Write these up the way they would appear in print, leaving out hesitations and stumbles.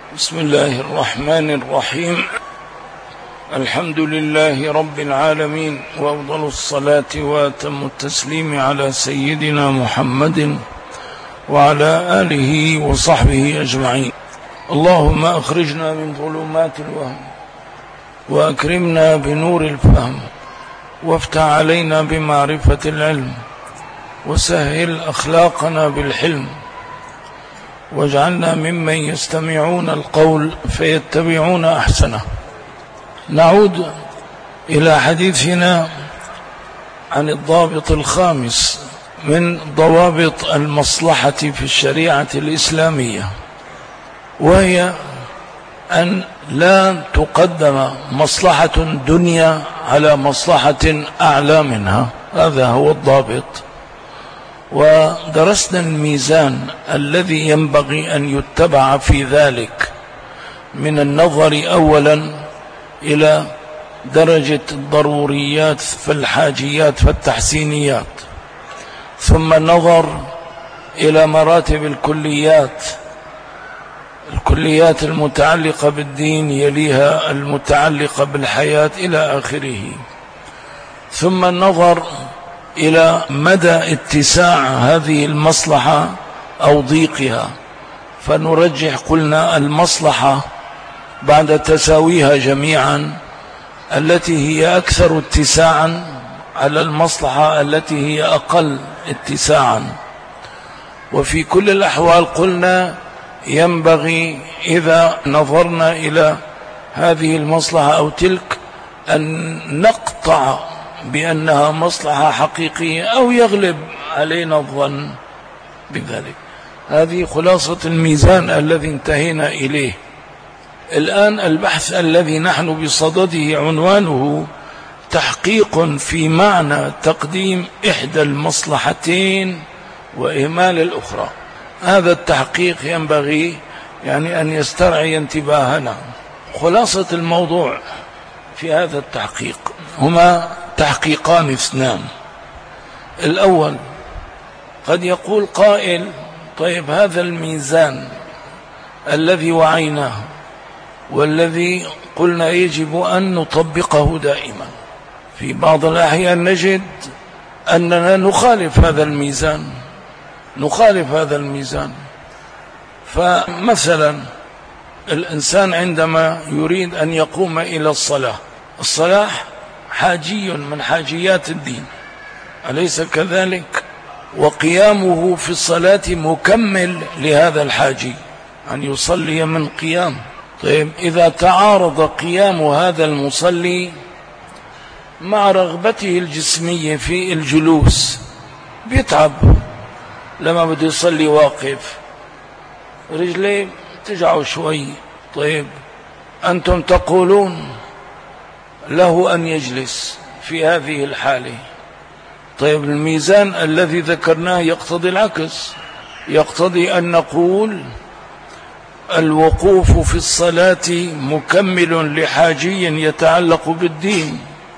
بسم الله الرحمن الرحيم. الحمد لله رب العالمين، وأفضل الصلاة وأتم التسليم على سيدنا محمد وعلى آله وصحبه أجمعين. اللهم أخرجنا من ظلمات الوهم وأكرمنا بنور الفهم، وافتح علينا بمعرفة العلم، وسهل أخلاقنا بالحلم، واجعلنا ممن يستمعون القول فيتبعون أحسنه. نعود إلى حديثنا عن الضابط الخامس من ضوابط المصلحة في الشريعة الإسلامية، وهي أن لا تقدم مصلحة دنيا على مصلحة أعلى منها. هذا هو الضابط. ودرسنا الميزان الذي ينبغي أن يتبع في ذلك، من النظر أولا إلى درجة الضروريات فالحاجيات فالتحسينيات، ثم النظر إلى مراتب الكليات المتعلقة بالدين، يليها المتعلقة بالحياة إلى آخره، ثم النظر إلى مدى اتساع هذه المصلحة أو ضيقها، فنرجح قلنا المصلحة بعد تساويها جميعا التي هي أكثر اتساعا على المصلحة التي هي أقل اتساعا. وفي كل الأحوال قلنا ينبغي إذا نظرنا إلى هذه المصلحة أو تلك أن نقطع بأنها مصلحة حقيقية أو يغلب علينا الظن بذلك. هذه خلاصة الميزان الذي انتهينا إليه. الآن البحث الذي نحن بصدده عنوانه تحقيق في معنى تقديم إحدى المصلحتين وإهمال الأخرى. هذا التحقيق ينبغي أن يسترعي انتباهنا. خلاصة الموضوع في هذا التحقيق هما تحقيقان اثنان. الأول، قد يقول قائل: طيب هذا الميزان الذي وعيناه والذي قلنا يجب أن نطبقه دائما، في بعض الأحيان نجد أننا نخالف هذا الميزان. فمثلا الإنسان عندما يريد أن يقوم إلى الصلاة حاجي من حاجيات الدين، أليس كذلك؟ وقيامه في الصلاة مكمل لهذا الحاجي، أن يصلي من قيام. طيب إذا تعارض قيام هذا المصلي مع رغبته الجسمية في الجلوس، بيتعب لما بده يصلي واقف، رجليه تجعوا شوي. طيب أنتم تقولون له أن يجلس في هذه الحالة. طيب الميزان الذي ذكرناه يقتضي العكس، يقتضي أن نقول الوقوف في الصلاة مكمل لحاجي يتعلق بالدين.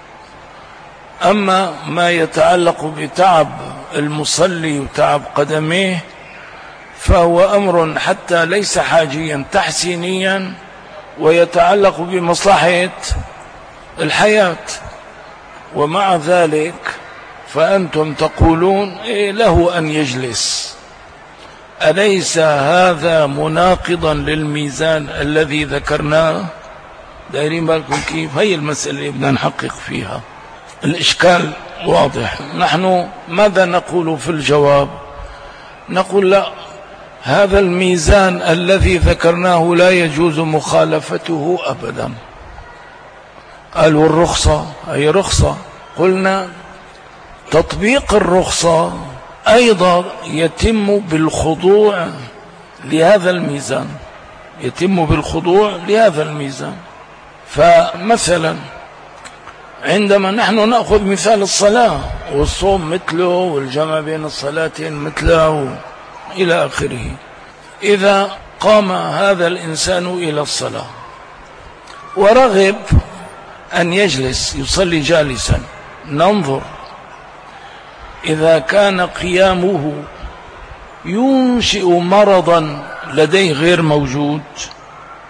أما ما يتعلق بتعب المصلي وتعب قدميه فهو أمر حتى ليس حاجيا تحسينيا، ويتعلق بمصلحة الحياة. ومع ذلك فأنتم تقولون له أن يجلس. أليس هذا مناقضا للميزان الذي ذكرناه؟ دايرين بالكم كيف؟ هي المسألة اللي بدنا نحقق فيها. الإشكال واضح. نحن ماذا نقول في الجواب؟ نقول لا، هذا الميزان الذي ذكرناه لا يجوز مخالفته أبدا. قالوا الرخصة أي رخصة. قلنا تطبيق الرخصة أيضا يتم بالخضوع لهذا الميزان. فمثلا عندما نحن نأخذ مثال الصلاة والصوم مثله والجمع بين الصلاتين مثله إلى آخره، إذا قام هذا الإنسان إلى الصلاة ورغب أن يجلس يصلي جالسا، ننظر إذا كان قيامه ينشئ مرضا لديه غير موجود،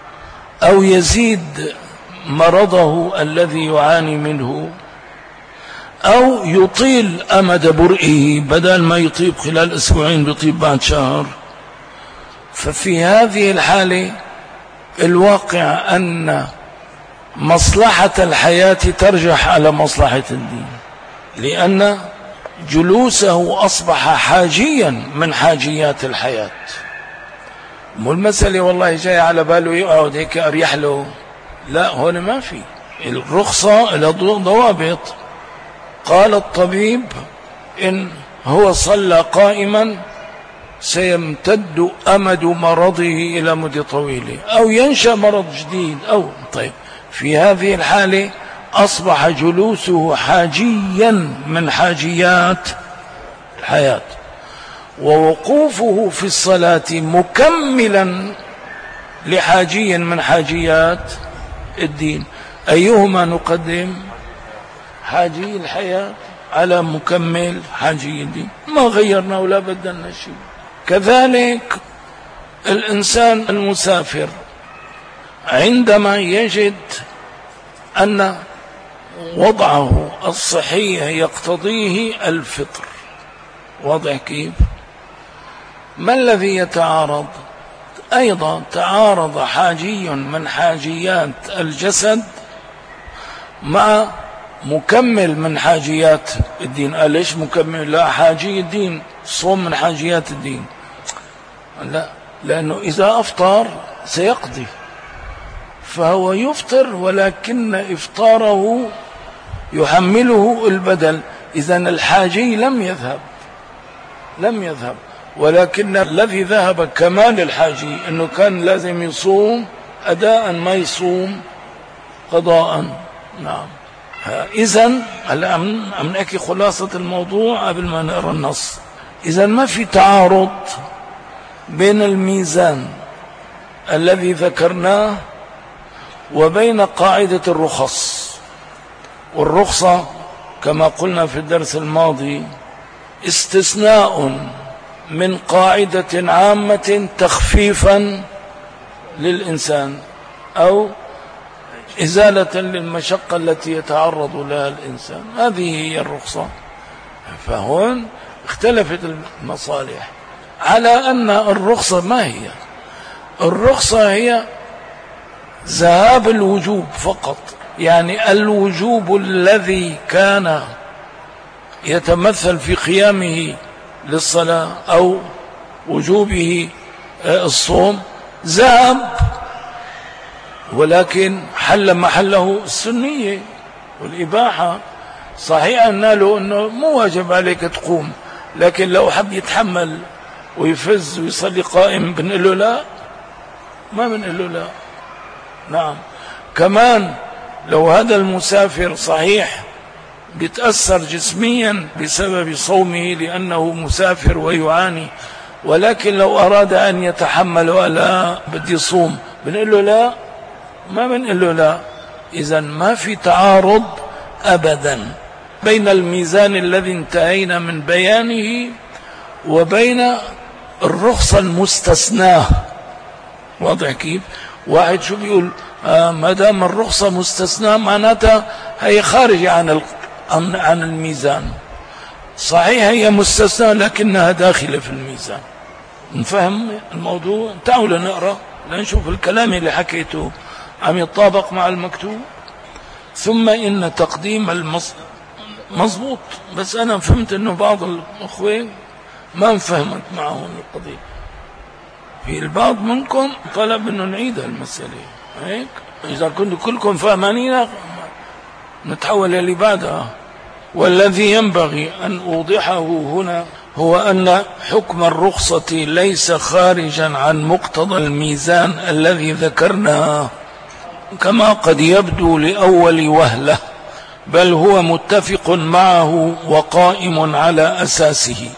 أو يزيد مرضه الذي يعاني منه، أو يطيل أمد برئه، بدل ما يطيب خلال أسبوعين بيطيب بعد شهر. ففي هذه الحالة الواقع أن مصلحة الحياة ترجح على مصلحة الدين، لأن جلوسه أصبح حاجيا من حاجيات الحياة. مو المسألة والله جاي على باله يقعد هيك أريح له، لا، هون ما في. الرخصة إلى ضوابط. قال الطبيب إن هو صلى قائما سيمتد أمد مرضه إلى مدة طويلة، أو ينشأ مرض جديد، أو طيب في هذه الحالة أصبح جلوسه حاجيا من حاجيات الحياة، ووقوفه في الصلاة مكملا لحاجي من حاجيات الدين. أيهما نقدم؟ حاجي الحياة على مكمل حاجي الدين، ما غيرنا ولا بدلنا شيء. كذلك الإنسان المسافر عندما يجد أن وضعه الصحي يقتضيه الفطر، وضع كيف؟ ما الذي يتعارض؟ أيضا تعارض حاجي من حاجيات الجسد مع مكمل من حاجيات الدين. قال ليش مكمل؟ لا، حاجي الدين، صوم من حاجيات الدين. لا، لأنه إذا أفطر سيقضي، فهو يفطر ولكن إفطاره يحمله البدل. إذن الحاجي لم يذهب، ولكن الذي ذهب كمال الحاجي أنه كان لازم يصوم أداء، ما يصوم قضاء. نعم. إذن عم نحكي خلاصة الموضوع قبل ما نقرأ النص. إذن ما في تعارض بين الميزان الذي ذكرناه وبين قاعدة الرخص. والرخصة كما قلنا في الدرس الماضي استثناء من قاعدة عامة تخفيفا للإنسان، أو إزالة للمشقة التي يتعرض لها الإنسان. هذه هي الرخصة. فهون اختلفت المصالح على أن الرخصة ما هي؟ الرخصة هي ذهاب الوجوب فقط، يعني الوجوب الذي كان يتمثل في قيامه للصلاة أو وجوبه الصوم ذهب، ولكن حل محله السنية والإباحة. صحيح أن له أنه مو واجب عليك تقوم، لكن لو حب يتحمل ويفز ويصلي قائم بنقول له لا؟ ما بنقول له لا. نعم. كمان لو هذا المسافر صحيح بيتأثر جسميا بسبب صومه لأنه مسافر ويعاني، ولكن لو أراد أن يتحمل ولا بدي يصوم بنقول له لا؟ ما بنقول له لا. إذن ما في تعارض أبدا بين الميزان الذي انتهينا من بيانه وبين الرخصة المستثناة. واضح كيف؟ واحد شو بيقول؟ ما دام الرخصة مستثناة معناتها هي خارجة عن الميزان. صحيح هي مستثناة لكنها داخلة في الميزان. نفهم الموضوع؟ تعالوا نقرأ لنشوف الكلام اللي حكيته عم يتطابق مع المكتوب. ثم إن تقديم مضبوط، بس أنا فهمت أنه بعض الأخوين ما انفهمت معهم القضية. في البعض منكم طلب أنه نعيد المسألة هيك. إذا كنتم كلكم فاهمانين نتحول اللي بعدها. والذي ينبغي أن أوضحه هنا هو أن حكم الرخصة ليس خارجا عن مقتضى الميزان الذي ذكرناه كما قد يبدو لأول وهلة، بل هو متفق معه وقائم على أساسه.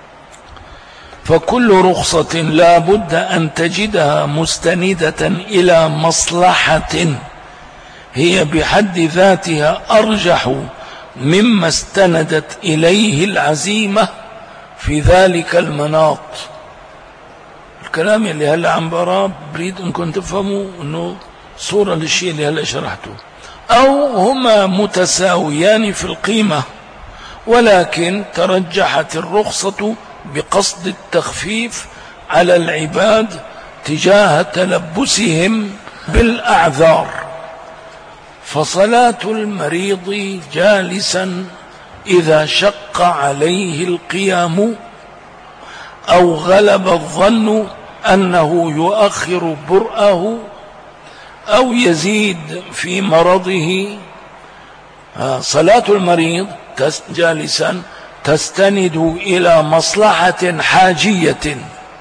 فكل رخصة لا بد أن تجدها مستندة إلى مصلحة هي بحد ذاتها أرجح مما استندت إليه العزيمة في ذلك المناط. الكلام اللي هلا عم براه بريد أنكم تفهموا أنه صورة للشيء اللي هلأ شرحته، أو هما متساويان في القيمة، ولكن ترجحت الرخصة بقصد التخفيف على العباد تجاه تلبسهم بالأعذار. فصلاة المريض جالسا إذا شق عليه القيام أو غلب الظن أنه يؤخر برأه أو يزيد في مرضه. صلاة المريض جالسا تستند إلى مصلحة حاجية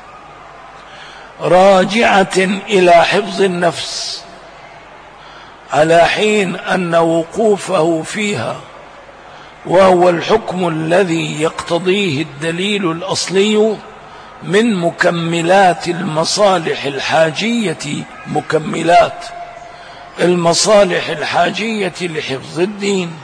راجعة إلى حفظ النفس، على حين أن وقوفه فيها وهو الحكم الذي يقتضيه الدليل الأصلي من مكملات المصالح الحاجية، مكملات المصالح الحاجية لحفظ الدين.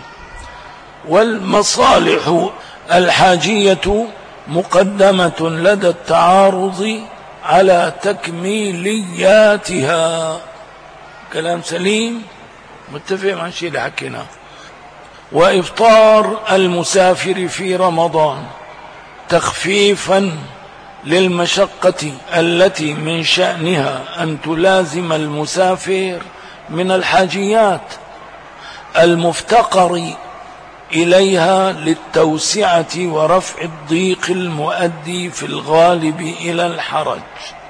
والمصالح الحاجية مقدمة لدى التعارض على تكميلياتها. كلام سليم، متفق مع الشيء اللي حكيناه. وإفطار المسافر في رمضان تخفيفا للمشقة التي من شأنها أن تلازم المسافر من الحاجيات المفتقر إليها للتوسعة ورفع الضيق المؤدي في الغالب إلى الحرج.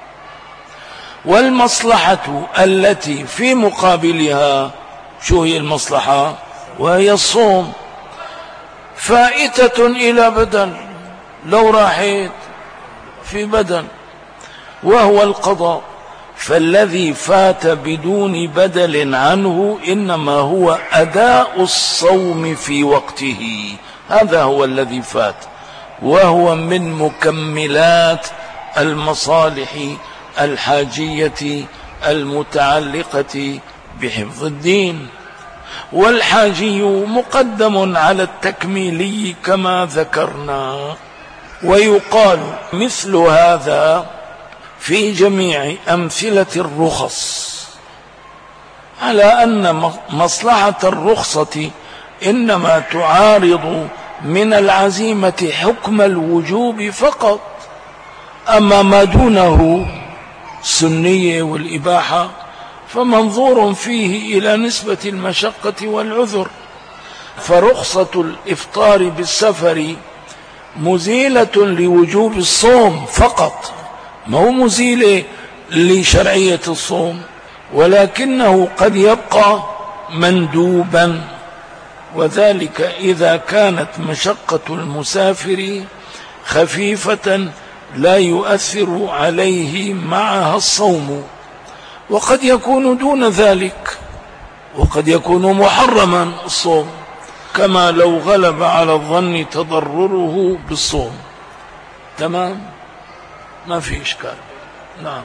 والمصلحة التي في مقابلها، شو هي المصلحة؟ وهي الصوم، فائتة إلى بدن، لو راحت في بدن، وهو القضاء. فالذي فات بدون بدل عنه إنما هو أداء الصوم في وقته، هذا هو الذي فات، وهو من مكملات المصالح الحاجية المتعلقة بحفظ الدين. والحاجي مقدم على التكميلي كما ذكرنا. ويقال مثل هذا في جميع أمثلة الرخص، على أن مصلحة الرخصة إنما تعارض من العزيمة حكم الوجوب فقط، أما ما دونه السنية والإباحة فمنظور فيه إلى نسبة المشقة والعذر. فرخصة الإفطار بالسفر مزيلة لوجوب الصوم فقط، ما هو مزيلة لشرعية الصوم، ولكنه قد يبقى مندوبا، وذلك إذا كانت مشقة المسافر خفيفة لا يؤثر عليه معها الصوم، وقد يكون دون ذلك، وقد يكون محرما الصوم، كما لو غلب على الظن تضرره بالصوم. تمام، ما في إشكال. نعم.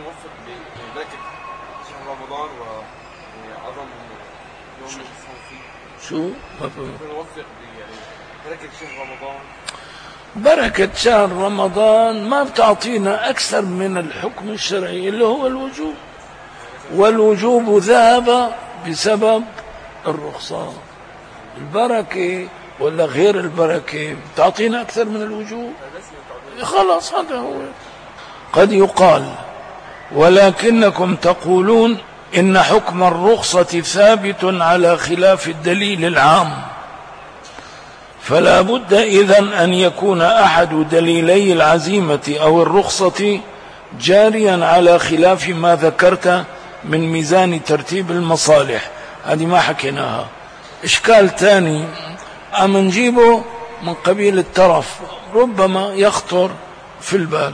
شو بركة شهر رمضان ما بتعطينا أكثر من الحكم الشرعي اللي هو الوجوب، والوجوب ذهب بسبب الرخصة. البركة ولا غير البركة بتعطينا أكثر من الوجوب، خلاص هذا هو. قد يقال ولكنكم تقولون إن حكم الرخصة ثابت على خلاف الدليل العام، فلا بد إذن أن يكون أحد دليلي العزيمة أو الرخصة جاريا على خلاف ما ذكرت من ميزان ترتيب المصالح. هذه ما حكيناها. إشكال ثاني عم نجيبه من قبيل الترف، ربما يخطر في البال.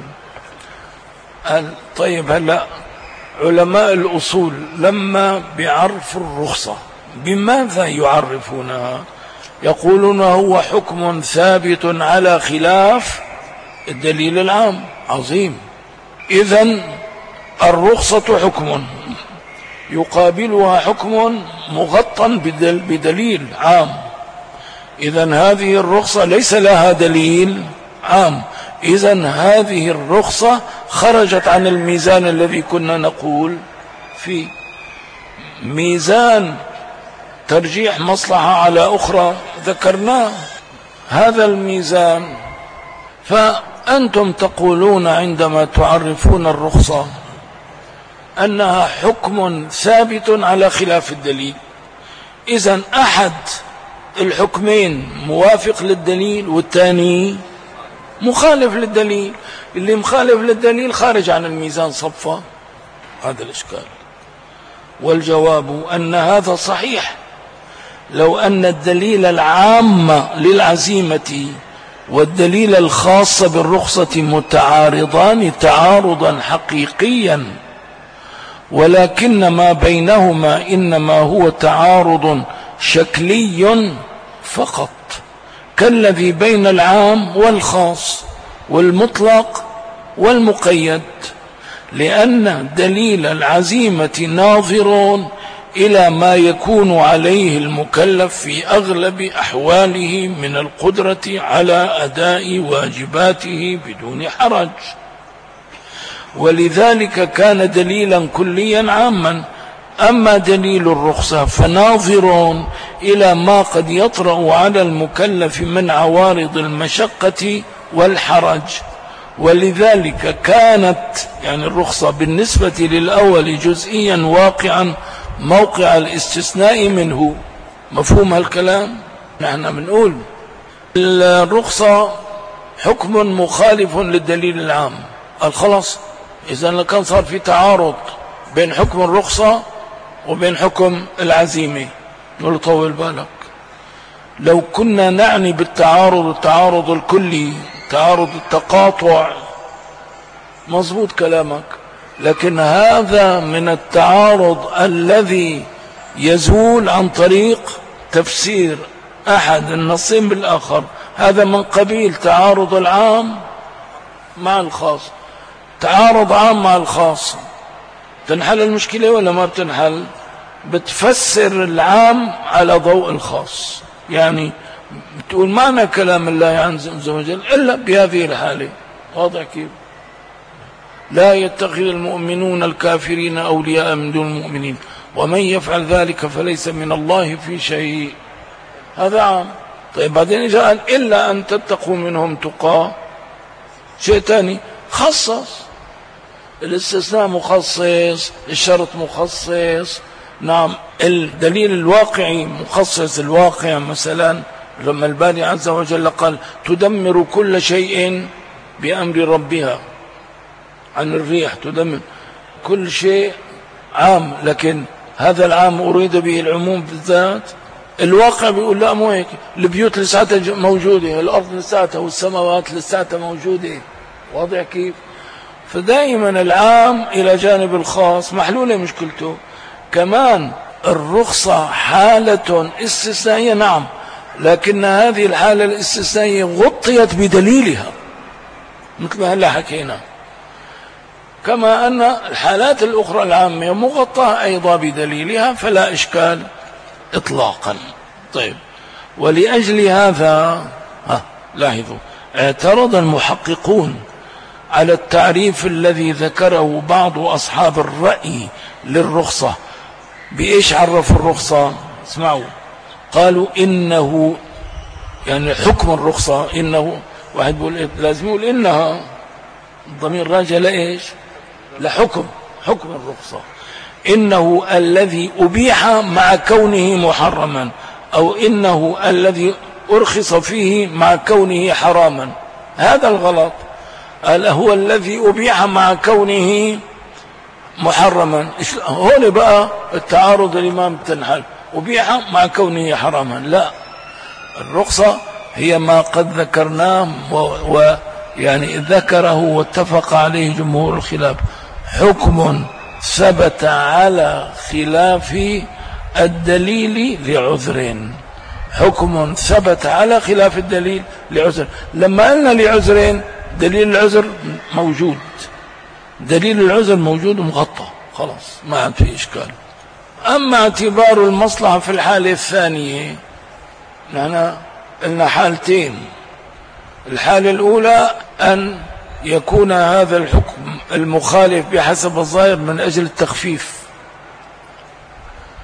طيب هلأ علماء الأصول لما بيعرفوا الرخصة بماذا يعرفونها؟ يقولون هو حكم ثابت على خلاف الدليل العام. عظيم. إذن الرخصة حكم يقابلها حكم مغطى بدليل عام، إذن هذه الرخصة ليس لها دليل عام، إذن هذه الرخصة خرجت عن الميزان الذي كنا نقول فيه. ميزان ترجيح مصلحة على أخرى ذكرناه هذا الميزان. فأنتم تقولون عندما تعرفون الرخصة أنها حكم ثابت على خلاف الدليل. إذن أحد الحكمين موافق للدليل والثاني مخالف للدليل. اللي مخالف للدليل خارج عن الميزان صفا. هذا الإشكال. والجواب أن هذا صحيح لو أن الدليل العام للعزيمة والدليل الخاص بالرخصة متعارضان تعارضا حقيقيا، ولكن ما بينهما إنما هو تعارض شكلي فقط، كالذي بين العام والخاص والمطلق والمقيد، لأن دليل العزيمة ناظر إلى ما يكون عليه المكلف في أغلب أحواله من القدرة على أداء واجباته بدون حرج، ولذلك كان دليلا كليا عاما. أما دليل الرخصة فناظر إلى ما قد يطرأ على المكلف من عوارض المشقة والحرج، ولذلك كانت يعني الرخصة بالنسبة للأول جزئيا واقعا موقع الاستثناء منه. مفهوم هالكلام؟ نحن بنقول الرخصة حكم مخالف للدليل العام. الخلاص إذا لكان صار في تعارض بين حكم الرخصة وبين حكم العزيمة، نقول طول بالك، لو كنا نعني بالتعارض التعارض الكلي، تعارض التقاطع، مظبوط كلامك، لكن هذا من التعارض الذي يزول عن طريق تفسير أحد النصين بالآخر. هذا من قبيل تعارض العام مع الخاص. تعارض عام مع الخاص، تنحل المشكلة ولا ما بتنحل؟ بتفسر العام على ضوء الخاص. يعني بتقول معنى كلام الله عز وجل إلا بهذه الحالة. واضح كيف؟ لا يتخذ المؤمنون الكافرين أولياء من دون المؤمنين ومن يفعل ذلك فليس من الله في شيء. هذا عام. طيب بعدين جاء إلا أن تتقوا منهم تقى، شيء ثاني خصص. الاستثناء مخصص، الشرط مخصص. نعم، الدليل الواقعي مخصص. الواقع مثلا لما الباري عز وجل قال تدمر كل شيء بأمر ربها، عن الريح تدمر كل شيء عام، لكن هذا العام أريد به العموم بالذات. الواقع بيقول لا مو هيك، البيوت لساتها موجودة، الأرض لساتها والسماوات لساتها موجودة. واضح كيف؟ فدائما العام إلى جانب الخاص محلولة مشكلته. كمان الرخصة حالة استثنائية نعم، لكن هذه الحالة الاستثنائية غطيت بدليلها مثل ما هلا حكينا، كما أن الحالات الأخرى العامة مغطاة أيضا بدليلها، فلا إشكال إطلاقا. طيب، ولأجل هذا لاحظوا اعترض المحققون على التعريف الذي ذكره بعض أصحاب الرأي للرخصة. بإيش عرفوا الرخصة؟ اسمعوا، قالوا إنه يعني حكم الرخصة، إنه واحد بيقول لازم يقول إنها الضمير راجع لإيش؟ لحكم الرخصة. إنه الذي أبيح مع كونه محرما، أو إنه الذي أرخص فيه مع كونه حراما. هذا الغلط. هو الذي أبيح مع كونه محرما. هون بقى التعارض الإمام تنحل، أبيح مع كونه حراما. لا، الرخصة هي ما قد ذكرناه ويعني ذكره واتفق عليه جمهور الخلاف، حكم ثبت على خلاف الدليل لعذر. حكم ثبت على خلاف الدليل لعذر. لما قلنا لعذرين، دليل العذر موجود، دليل العذر موجود ومغطى، خلاص ما عاد في إشكال. أما اعتبار المصلحة في الحالة الثانية، نحن قلنا حالتين. الحالة الأولى أن يكون هذا الحكم المخالف بحسب الظاهر من أجل التخفيف،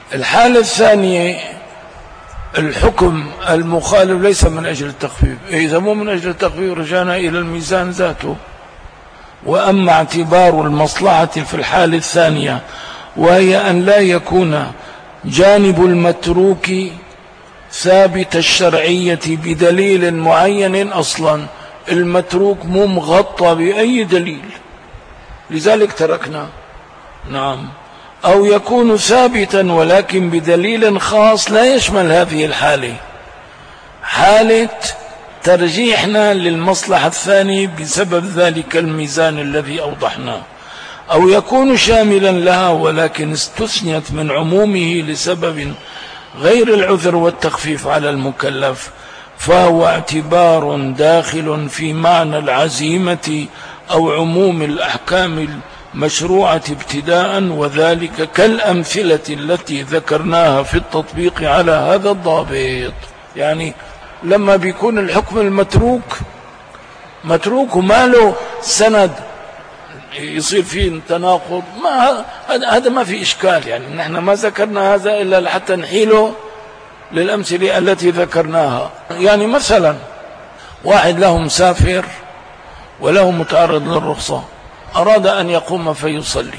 الحالة الثانية الحكم المخالف ليس من أجل التخفيف، إذا مو من أجل التخفيف رجعنا إلى الميزان ذاته. وأما اعتبار المصلحة في الحالة الثانية وهي أن لا يكون جانب المتروك ثابت الشرعية بدليل معين، أصلا المتروك مو مغطى بأي دليل لذلك تركنا، نعم، أو يكون ثابتا ولكن بدليل خاص لا يشمل هذه الحالة، حالة ترجيحنا للمصلحة الثانية بسبب ذلك الميزان الذي أوضحناه، أو يكون شاملا لها ولكن استثنيت من عمومه لسبب غير العذر والتخفيف على المكلف، فهو اعتبار داخل في معنى العزيمة أو عموم الأحكام المشروعة ابتداء، وذلك كالأمثلة التي ذكرناها في التطبيق على هذا الضابط. يعني لما بيكون الحكم متروك وما له سند يصير فيه تناقض، ما هذا ما في إشكال. يعني نحن ما ذكرنا هذا إلا حتى نحيله للأمثلة التي ذكرناها. يعني مثلا واحد له مسافر وله متعرض للرخصة، أراد أن يقوم فيصلي،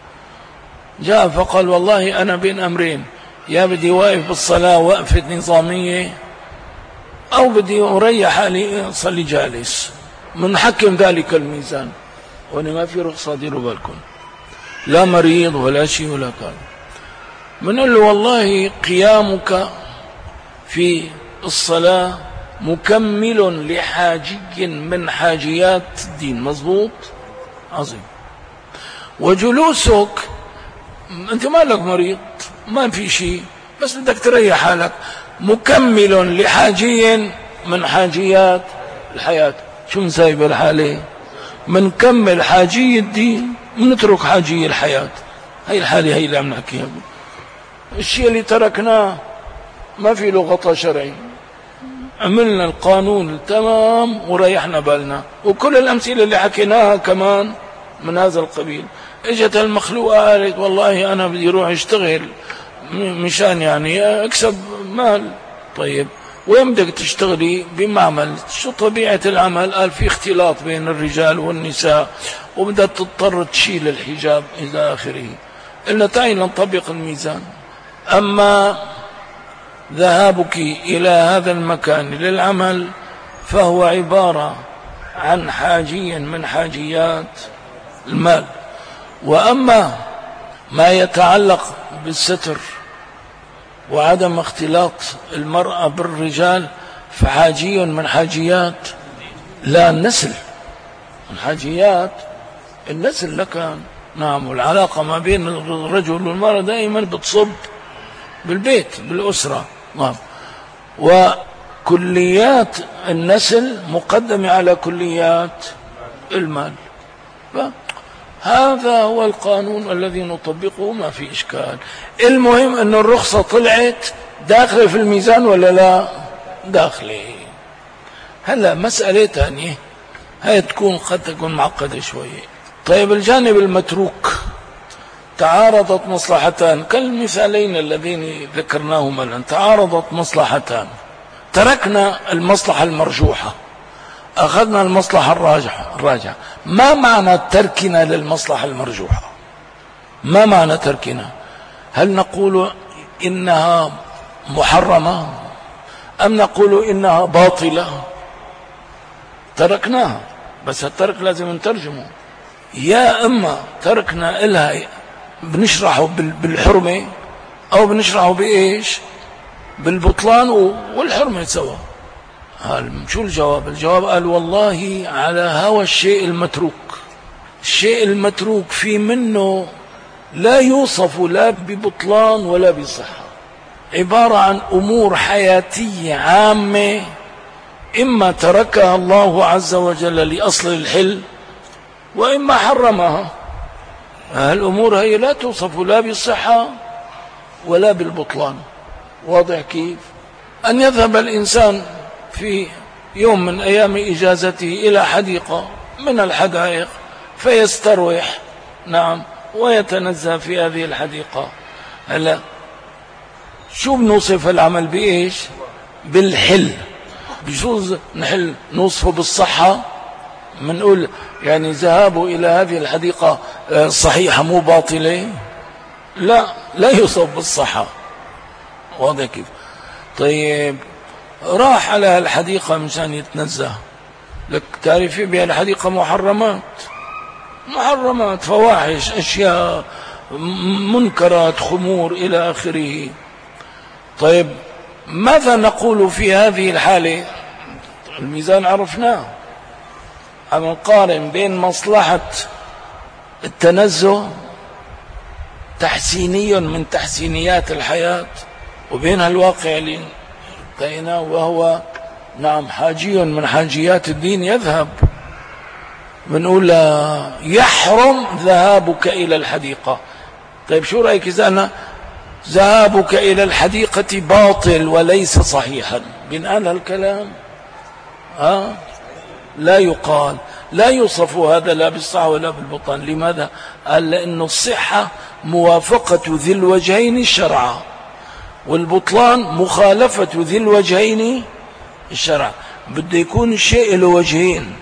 جاء فقال والله أنا بين أمرين، يا بدي واقف بالصلاة وقفة نظامية أو بدي أريح حالي أصلي جالس، منحكم ذلك الميزان، وأنا ما في رخصة، ديروا بالكم، لا مريض ولا شيء ولا كان. بنقول له والله قيامك في الصلاة مكمل لحاجي من حاجيات الدين، مظبوط، عظيم، وجلوسك أنت ما لك مريض ما في شيء بس بدك تريح حالك، مكمل لحاجي من حاجيات الحياة. شو نسايب الحالة؟ منكمل حاجي الدين ونترك حاجي الحياة. هي الحالة هي اللي عم نحكيها. الشيء اللي تركناه ما في له غطاء شرعي، عملنا القانون تمام وريحنا بالنا، وكل الأمثلة اللي حكيناها كمان من هذا القبيل. اجت المخلوقة قالت والله أنا بدي روح اشتغل مشان يعني أكسب مال. طيب وين بدك تشتغلي؟ بمعمل. شو طبيعة العمل؟ قال في اختلاط بين الرجال والنساء وبدأت تضطر تشيل الحجاب إلى آخره. قلنا تعالي نطبق الميزان. أما ذهابك إلى هذا المكان للعمل فهو عبارة عن حاجي من حاجيات المال. وأما ما يتعلق بالستر وعدم اختلاط المرأة بالرجال فحاجي من حاجيات لا النسل، من حاجيات النسل لكان، نعم. والعلاقة ما بين الرجل والمرأة دائما بتصب بالبيت بالأسرة، نعم. وكليات النسل مقدمة على كليات المال. هذا هو القانون الذي نطبقه، ما في إشكال. المهم أن الرخصة طلعت داخلة في الميزان ولا لا؟ داخلة. هلا مسألة ثانية هي قد تكون معقدة شوية. طيب الجانب المتروك تعارضت مصلحتان كالمثالين الذين ذكرناهما الآن، تعارضت مصلحتان، تركنا المصلحة المرجوحة أخذنا المصلحة الراجحة. ما معنى تركنا للمصلحة المرجوحة؟ ما معنى تركنا؟ هل نقول إنها محرمة أم نقول إنها باطلة؟ تركناها، بس الترك لازم نترجمه. يا إما تركنا إلها بنشرحه بالحرمة أو بنشرحه بإيش؟ بالبطلان والحرمة سوا. شو الجواب؟ الجواب قال والله على هوى الشيء المتروك. الشيء المتروك في منه لا يوصف لا ببطلان ولا بصحة، عبارة عن أمور حياتية عامة إما تركها الله عز وجل لأصل الحل وإما حرمها. الأمور هي لا توصف لا بالصحة ولا بالبطلان. واضح كيف؟ أن يذهب الإنسان في يوم من أيام إجازته إلى حديقة من الحدائق فيستروح، نعم، ويتنزه في هذه الحديقة. هلا شو بنوصف العمل بإيش؟ بالحل. بجوز نحل نوصفه بالصحة، منقول يعني ذهابه إلى هذه الحديقة صحيحة مو باطلة، لا يوصف بالصحة. واضح كيف؟ طيب راح على الحديقة مشان يتنزه، لك تعرفي بها الحديقة محرمات، فواحش، أشياء منكرات، خمور إلى آخره. طيب ماذا نقول في هذه الحالة؟ الميزان عرفناه، عم نقارن بين مصلحة التنزه تحسيني من تحسينيات الحياة وبين الواقع اللي انتهينا وهو نعم حاجي من حاجيات الدين يذهب. بنقول يحرم ذهابك إلى الحديقة. طيب شو رأيك إذا أنا ذهابك إلى الحديقة باطل وليس صحيحا؟ بنقال هالكلام؟ لا يقال، لا يوصف هذا لا بالصحة ولا بالبطلان. لماذا؟ قال لأن الصحة موافقة ذي الوجهين الشرع، والبطلان مخالفة ذي الوجهين الشرع. بده يكون الشيء له وجهين،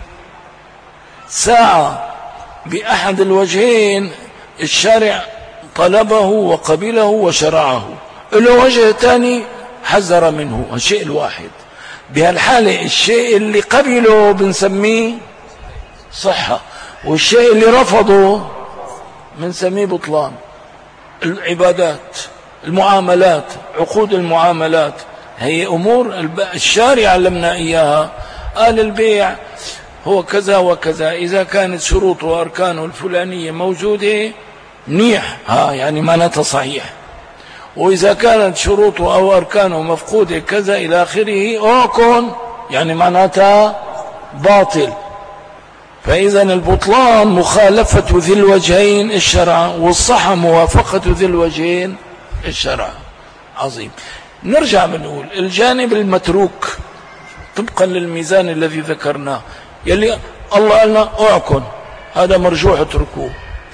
ساعة بأحد الوجهين الشارع طلبه وقبله وشرعه، له وجه ثاني حذر منه، الشيء الواحد. بهالحالة الشيء اللي قبله بنسميه صحة، والشيء اللي رفضه بنسميه بطلان. العبادات، المعاملات، عقود المعاملات، هي أمور الشارع علمنا إياها. قال البيع هو كذا وكذا، إذا كانت شروطه وأركانه الفلانية موجودة منيح، يعني معناتها صحيح، وإذا كانت شروطه أو أركانه مفقودة كذا إلى آخره أوكن، يعني معناتها باطل. فإذا البطلان مخالفة ذي الوجهين الشرع، والصحة موافقة ذي الوجهين الشرع. عظيم. نرجع بنقول الجانب المتروك طبقا للميزان الذي ذكرناه، يلي الله قالنا أعكن، هذا مرجوح اتركوه.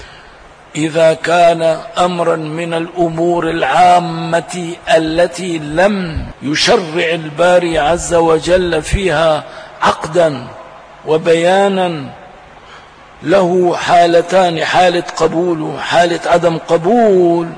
إذا كان أمرا من الأمور العامة التي لم يشرع الباري عز وجل فيها عقدا وبيانا، له حالتان، حالة قبول وحالة عدم قبول،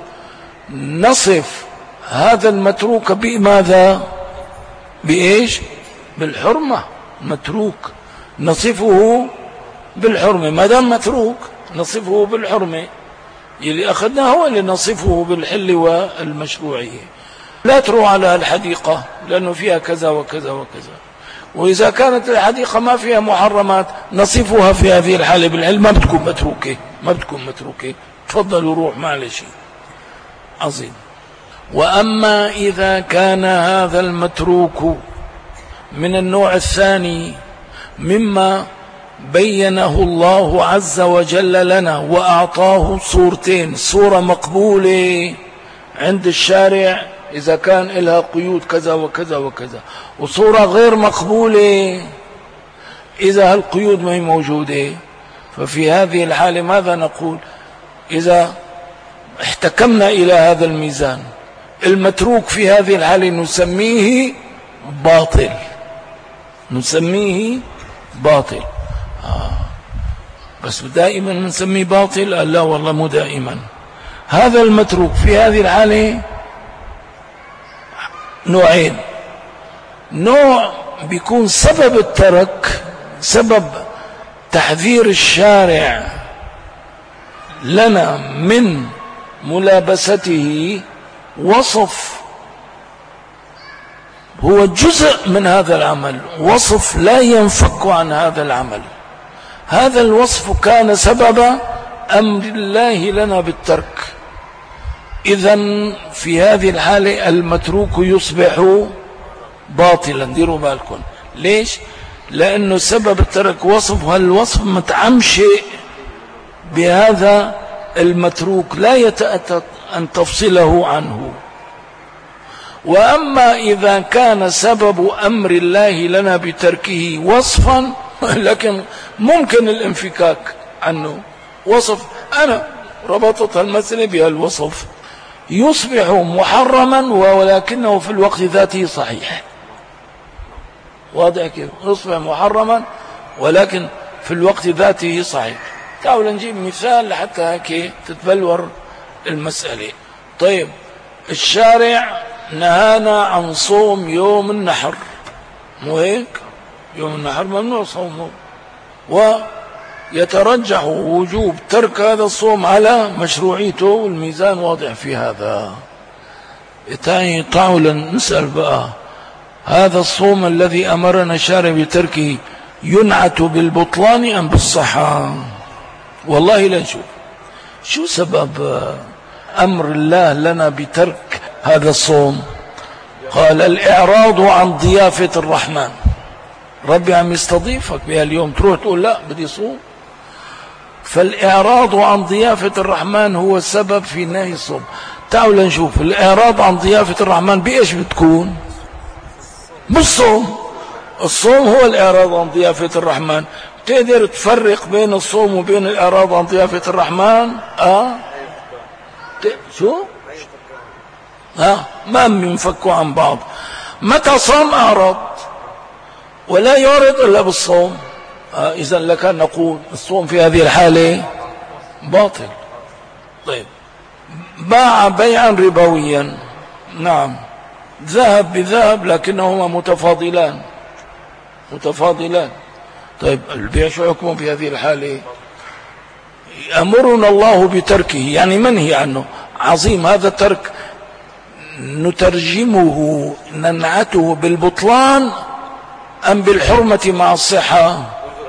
نصف هذا المتروك بماذا؟ بإيش؟ بالحرمة. متروك نصفه بالحرمة، ما دام متروك نصفه بالحرمة. اللي أخذناه هو اللي نصفه بالحل والمشروعية. لا تروح على الحديقة لأنه فيها كذا وكذا وكذا، وإذا كانت الحديقة ما فيها محرمات نصفها في هذه الحالة بالعلم، ما بتكون متروكة. تفضلوا روح معلش. عظيم. وأما إذا كان هذا المتروك من النوع الثاني مما بينه الله عز وجل لنا وأعطاه صورتين: صورة مقبولة عند الشارع إذا كان لها قيود كذا وكذا وكذا، وصورة غير مقبولة إذا هالقيود ما هي موجودة. ففي هذه الحالة ماذا نقول؟ إذا احتكمنا إلى هذا الميزان، المتروك في هذه الحالة نسميه باطل. بس دائما نسميه باطل؟ لا والله مو دائما. هذا المتروك في هذه الحالة نوعين: نوع بيكون سبب الترك، سبب تحذير الشارع لنا من ملابسته، وصف هو جزء من هذا العمل، وصف لا ينفك عن هذا العمل. هذا الوصف كان سبب أمر الله لنا بالترك. إذن في هذه الحالة المتروك يصبح باطلا. ديروا بالكم ليش؟ لأنه سبب الترك وصف، هالوصف متعمشئ بهذا المتروك، لا يتأتى أن تفصله عنه. وأما إذا كان سبب أمر الله لنا بتركه وصفا لكن ممكن الانفكاك عنه، وصف أنا ربطت المسألة بهالوصف، يصبح محرما ولكنه في الوقت ذاته صحيح. واضح كيف؟ يصبح محرما ولكن في الوقت ذاته صحيح. تعالوا نجيب مثال لحتى هيك تتبلور المسألة. طيب، الشارع نهانا عن صوم يوم النحر، مو هيك؟ يوم النحر ممنوع صومه، ويترجح وجوب ترك هذا الصوم على مشروعيته، والميزان واضح في هذا. تعالوا نسأل بقى، هذا الصوم الذي أمرنا الشارع بتركه ينعت بالبطلان أم بالصحة؟ والله لا نشوف شو سبب أمر الله لنا بترك هذا الصوم. قال الإعراض عن ضيافة الرحمن. ربي عم يستضيفك بهاليوم تروح تقول لا بدي صوم. فالإعراض عن ضيافة الرحمن هو السبب في نهي الصوم. تعالوا نشوف الإعراض عن ضيافة الرحمن بإيش بتكون؟ بالصوم. الصوم هو الإعراض عن ضيافة الرحمن. تقدر تفرق بين الصوم وبين الإعراض عن ضيافة الرحمن؟ شو؟ ما بينفكوا عن بعض. متى صام أعرض ولا يعرض إلا بالصوم. إذا لكان نقول الصوم في هذه الحالة باطل. طيب، باع بيعا ربويا، نعم، ذهب بذهب لكنهما متفاضلان. طيب، البيع شو حكمه في هذه الحالة؟ أمرنا الله بتركه، يعني منهي عنه. عظيم هذا الترك، نترجمه ننعته بالبطلان أم بالحرمة مع الصحة؟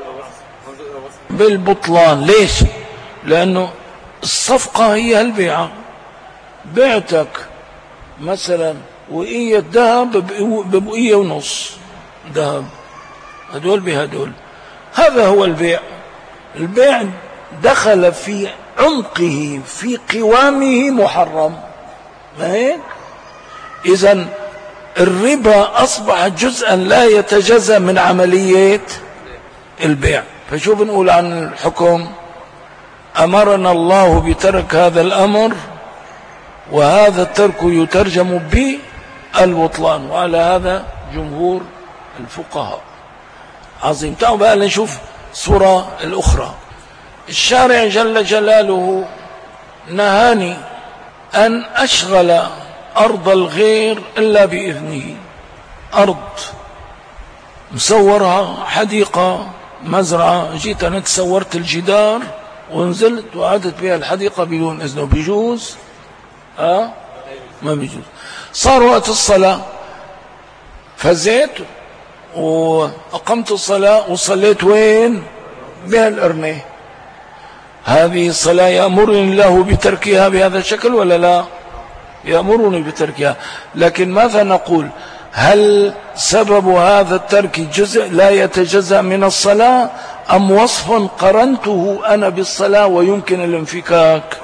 بالبطلان. ليش؟ لأنه الصفقة هي البيعة. بعتك مثلا وقية ذهب ببقية ونص ذهب، هدول بهدول، هذا هو البيع. البيع دخل في عمقه في قوامه محرم، ما هيك؟ إذن الربا أصبح جزءا لا يتجزأ من عملية البيع. فشو بنقول عن الحكم؟ أمرنا الله بترك هذا الأمر، وهذا الترك يترجم بالبطلان، وعلى هذا جمهور الفقهاء. عظيم. تعالوا بقى نشوف الصورة الأخرى. الشارع جل جلاله نهاني أن أشغل أرض الغير إلا بإذنه. أرض مصورها حديقة مزرعة، جيت أنا تصورت الجدار ونزلت وعدت بها الحديقة بدون إذنه، بيجوز؟ ما بيجوز. صار وقت الصلاة، فزيت وأقمت الصلاة وصليت وين؟ بهالقرنة. هذه الصلاة يأمرني الله بتركها بهذا الشكل ولا لا؟ يأمرني بتركها. لكن ماذا نقول؟ هل سبب هذا الترك جزء لا يتجزأ من الصلاة، أم وصف قرنته أنا بالصلاة ويمكن الانفكاك؟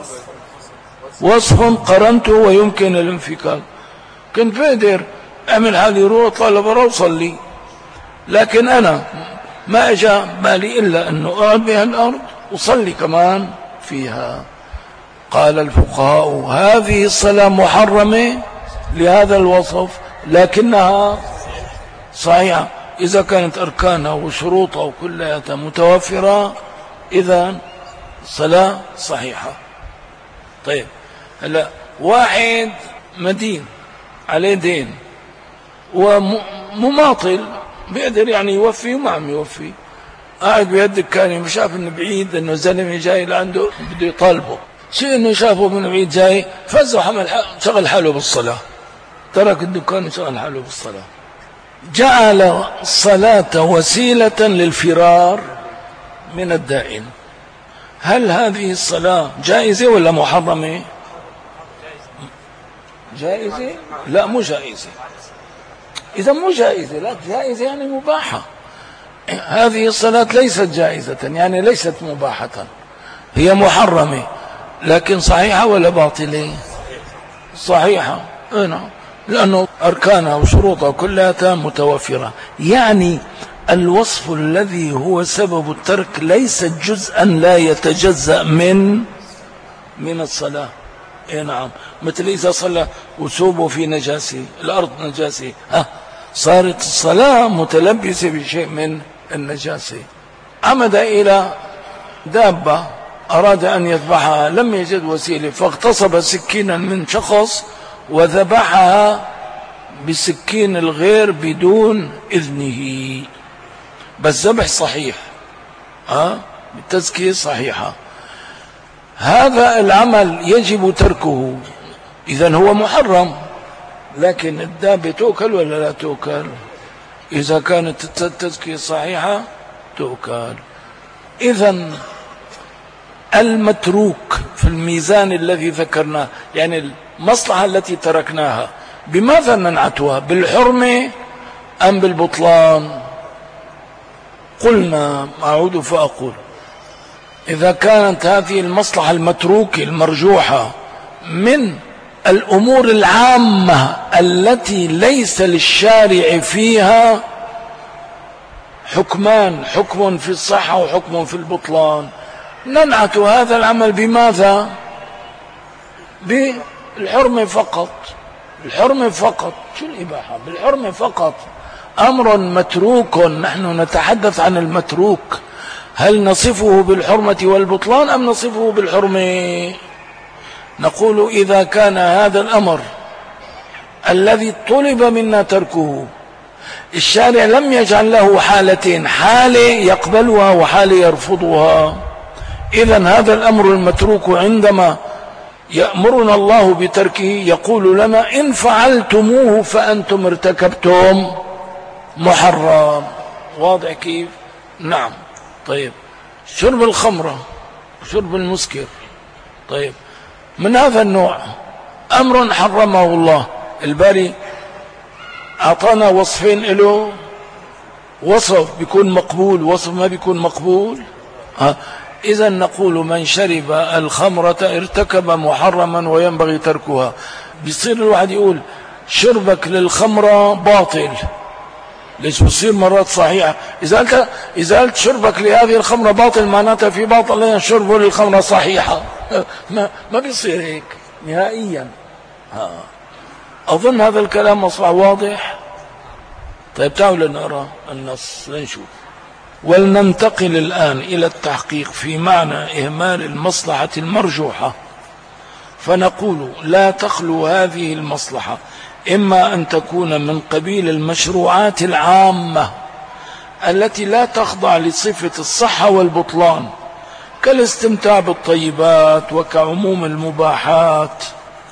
وصف قرنته ويمكن الانفكاك. كنت بقدر أعمل حالي روح اطلع لبرا وصلي، لكن أنا ما أجا بالي إلا أنه أقعد بها الأرض وصلي كمان فيها. قال الفقهاء هذه الصلاة محرمة لهذا الوصف، لكنها صحيحة إذا كانت أركانها وشروطها وكلها متوفرة، إذا صلاة صحيحة. طيب، هلا واحد مدين عليه دين ومماطل، بيقدر يعني يوفي وما عم يوفي، قاعد بيدك كان شاف انه بعيد، انه زلمه جاي لعنده بده يطالبه، شيء انه شافه من بعيد جاي، فز وحمل شغل حاله بالصلاه، ترك الدكان وشغل حاله بالصلاه، جعل الصلاه وسيله للفرار من الدائن. هل هذه الصلاه جائزه ولا محرمه؟ جائزه؟ لا مو جائزه. إذا مو جائزة، لا جائزة يعني مباحة. هذه الصلاة ليست جائزة يعني ليست مباحة، هي محرمة، لكن صحيحة ولا باطلة؟ صحيحة، لأنه أركانها وشروطها كلها متوفرة. يعني الوصف الذي هو سبب الترك ليس جزءا لا يتجزأ من الصلاة، اي نعم، مثل إذا صلى وثوبه في نجاسة، الأرض نجاسة، صارت الصلاة متلبسة بشيء من النجاسة. عمد إلى دابة أراد أن يذبحها، لم يجد وسيلة، فاغتصب سكينا من شخص وذبحها بسكين الغير بدون إذنه، بس ذبح صحيح، بالتزكية صحيحة. هذا العمل يجب تركه، إذن هو محرم، لكن الدابة تؤكل ولا لا تؤكل؟ إذا كانت التزكية صحيحة تؤكل. إذن المتروك في الميزان الذي ذكرناه، يعني المصلحة التي تركناها، بماذا ننعتها؟ بالحرمة أم بالبطلان؟ قلنا، أعود فأقول، إذا كانت هذه المصلحة المتروكة المرجوحة من الأمور العامة التي ليس للشارع فيها حكمان، حكم في الصحة وحكم في البطلان، ننعت هذا العمل بماذا؟ بالحرمة فقط. الحرمة فقط. شو الإباحة؟ بالحرمة فقط. أمر متروك، نحن نتحدث عن المتروك، هل نصفه بالحرمة والبطلان أم نصفه بالحرمة؟ نقول إذا كان هذا الأمر الذي طلب منا تركه الشارع لم يجعل له حالتين، حالة يقبلها وحالة يرفضها، إذن هذا الأمر المتروك عندما يأمرنا الله بتركه يقول لنا إن فعلتموه فأنتم ارتكبتم محرم. واضح كيف؟ نعم. طيب، شرب الخمرة، شرب المسكر، طيب، من هذا النوع أمر حرمه الله. الباري أعطانا وصفين له، وصف بيكون مقبول، وصف ما بيكون مقبول. إذا نقول من شرب الخمرة ارتكب محرما وينبغي تركها. بيصير الواحد يقول شربك للخمرة باطل، ليش بصير مرات صحيحة. إذا قلت شربك لهذه الخمرة باطل، معناتها في باطل لأن شربه للخمرة صحيحة. ما بيصير هيك نهائيا. أظن هذا الكلام أصبح واضح. طيب، تعالوا لنقرأ النص لنشوف. ولننتقل الآن إلى التحقيق في معنى إهمال المصلحة المرجوحة، فنقول لا تخلو هذه المصلحة إما أن تكون من قبيل المشروعات العامة التي لا تخضع لصفة الصحة والبطلان، كالاستمتاع بالطيبات وكعموم المباحات.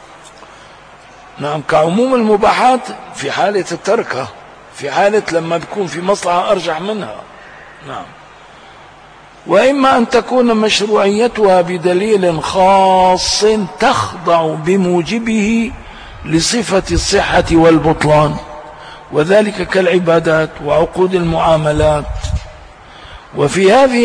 نعم، كعموم المباحات في حالة التركة، في حالة لما بيكون في مصلحة أرجح منها. نعم. وإما أن تكون مشروعيتها بدليل خاص تخضع بموجبه لصفة الصحة والبطلان، وذلك كالعبادات وعقود المعاملات. وفي هذه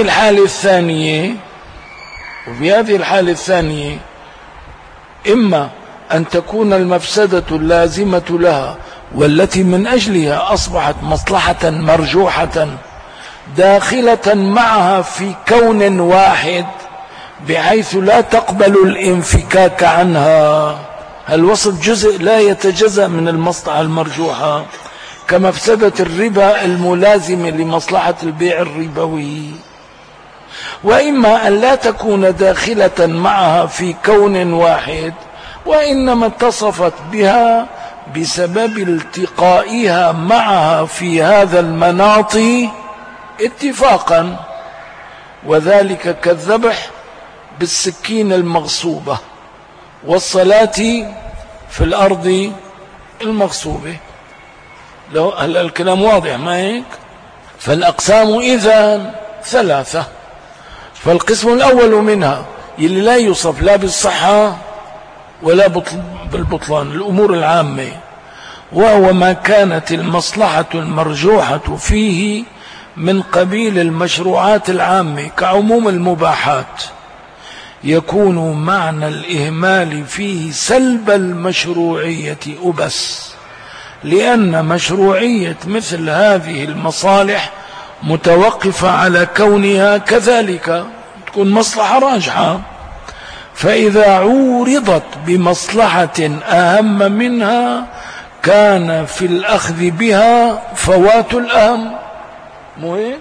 الحالة الثانية إما أن تكون المفسدة اللازمة لها والتي من أجلها أصبحت مصلحة مرجوحة داخلة معها في كون واحد بحيث لا تقبل الانفكاك عنها. الوصف جزء لا يتجزأ من المصلحة المرجوحة، كمفسدة الربا الملازمة لمصلحة البيع الربوي. وإما أن لا تكون داخلة معها في كون واحد، وإنما اتصفت بها بسبب التقائها معها في هذا المناط اتفاقا، وذلك كالذبح بالسكين المغصوبة والصلاة في الأرض المغصوبة. هل الكلام واضح ما هيك؟ فالأقسام إذن ثلاثة. فالقسم الأول منها يلي لا يوصف لا بالصحة ولا بالبطلان، الأمور العامة، وهو ما كانت المصلحة المرجوحة فيه من قبيل المشروعات العامة كعموم المباحات، يكون معنى الإهمال فيه سلب المشروعية وبس، لأن مشروعية مثل هذه المصالح متوقفة على كونها كذلك تكون مصلحة راجحة، فإذا عورضت بمصلحة أهم منها كان في الأخذ بها فوات الأهم، مو هيك؟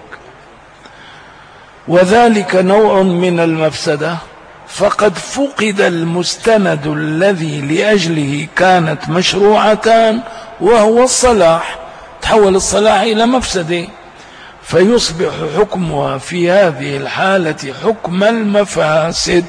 وذلك نوع من المفسدة، فقد فقد المستند الذي لأجله كانت مشروعتان وهو الصلاح، تحول الصلاح إلى مفسدة، فيصبح حكمها في هذه الحالة حكم المفاسد.